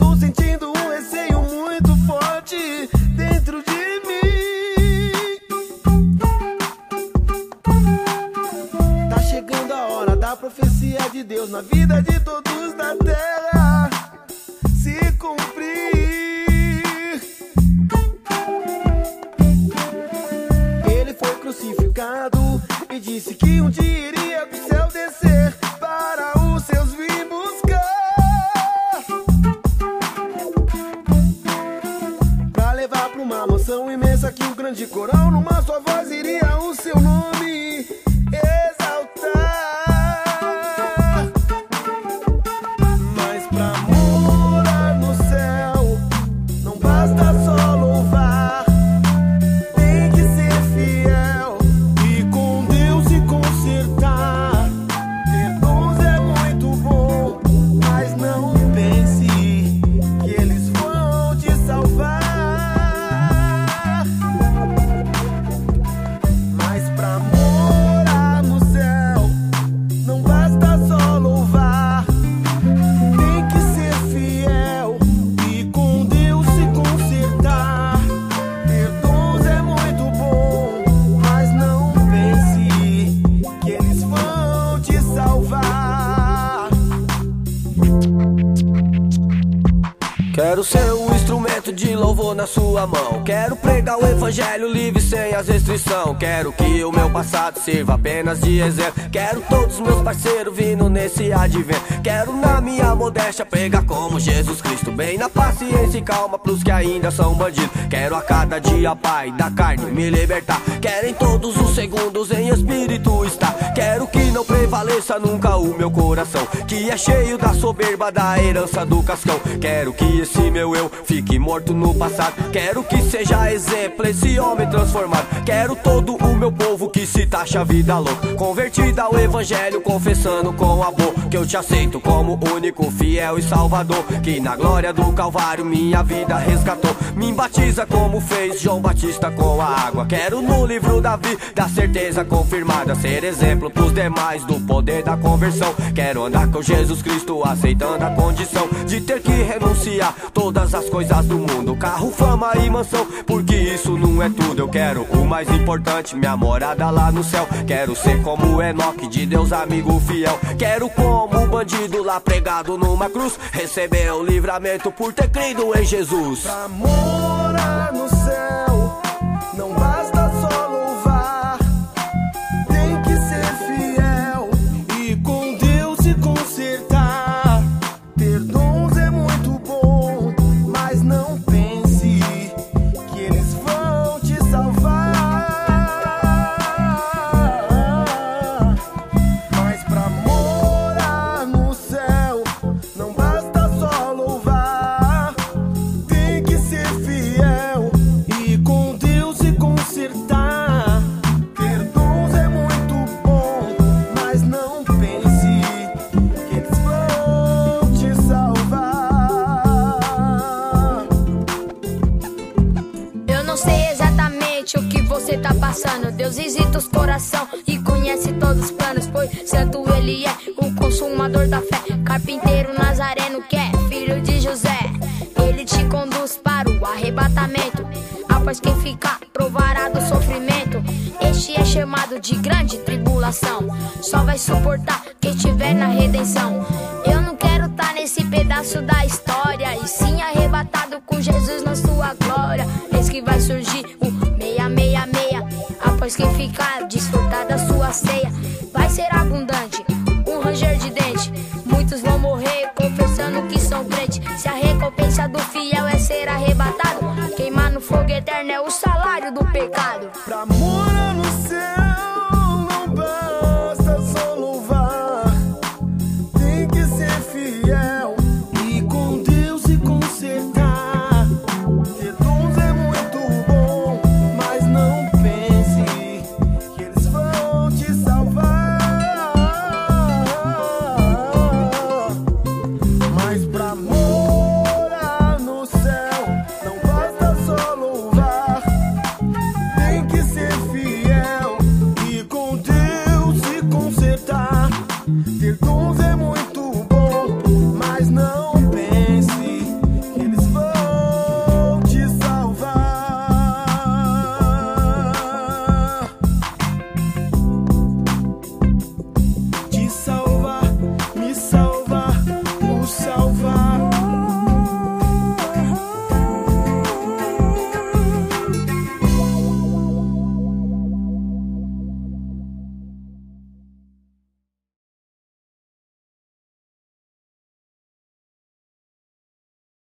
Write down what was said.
estou sentindo um receio muito forte dentro de mim. Tá chegando a hora da profecia de Deus na vida de todos da terra se cumprir. Ele foi crucificado e disse que um dia iria do céu descer para os seus vir buscar, pra levar pra uma mansão imensa que o grande coral numa só voz iria o seu nome exaltar. Mas pra morar no céu não basta só louvar, tem que ser fiel e com Deus se consertar. Ter dons é muito bom, mas não pense que eles vão te salvar. Mas pra morar no céu não basta só louvar, tem que ser fiel e com Deus se consertar. Ter dons é muito bom, mas não pense que eles vão te salvar. Quero ser um instrumento de louvor na sua mão. Quero pregar o evangelho livre sem as restrições. Quero que o meu passado sirva apenas de exemplo. Quero todos meus parceiros vindo nesse advento. Quero na minha modéstia pregar como Jesus Cristo, bem na paciência e calma pros que ainda são bandidos. Quero a cada dia, Pai, da carne me libertar. Quero em todos os segundos em espírito estar. Quero que não prevaleça nunca o meu coração, que é cheio da soberba da herança do cascão. Quero que esse meu eu fique morto no passado. Quero que seja exemplo esse homem transformado. Quero todo o meu povo que se taxa a vida louca, convertido ao evangelho, confessando com a boca que eu te aceito como único, fiel e salvador, que na glória do Calvário minha vida resgatou. Me batiza como fez João Batista com a água. Quero no livro da vida certeza confirmada, ser exemplo pros demais do poder da conversão. Quero andar com Jesus Cristo aceitando a condição de ter que renunciar todas as coisas do mundo, carro, fama e mansão, porque isso não é tudo. Eu quero o mais importante, minha morada lá no céu. Quero ser como Enoque, de Deus amigo fiel. Quero como o bandido lá pregado numa cruz, receber o livramento por ter crido em Jesus. Pra morar no céu não basta só louvar, tem que ser fiel e com Deus se consertar. Ter dons é muito bom, mas não pense que eles vão te salvar. Mas pra morar no céu não basta só louvar, tem que ser fiel e com Deus se consertar. Ter dons é muito bom, mas não pense que eles vão te salvar. Eu não sei exatamente o que você tá passando. Deus visita os coração e conhece todos os planos, pois santo ele é o consumador da fé. Carpinteiro nazareno que é filho de José, ele te conduz para o arrebatamento. Após quem ficar provará do sofrimento, este é chamado de grande tribulação. Só vai suportar quem estiver na redenção. Eu não quero tá nesse pedaço da história, e sim arrebatado com Jesus na sua glória. Eis que vai surgir o 666. Após quem ficar, desfrutar da sua ceia. Vai ser abundante, um ranger de dente. Muitos vão morrer confessando que são crentes. Se a recompensa do fiel é ser arrebatado, queimar no fogo eterno é o salário do pecado. Pra morar no céu não basta só louvar, tem que ser fiel e com Deus se consertar. Ter dons é muito bom, mas não pense que eles vão te salvar. Mas pra morar no céu não basta só louvar, tem que ser fiel e com Deus se consertar. Ter dons é muito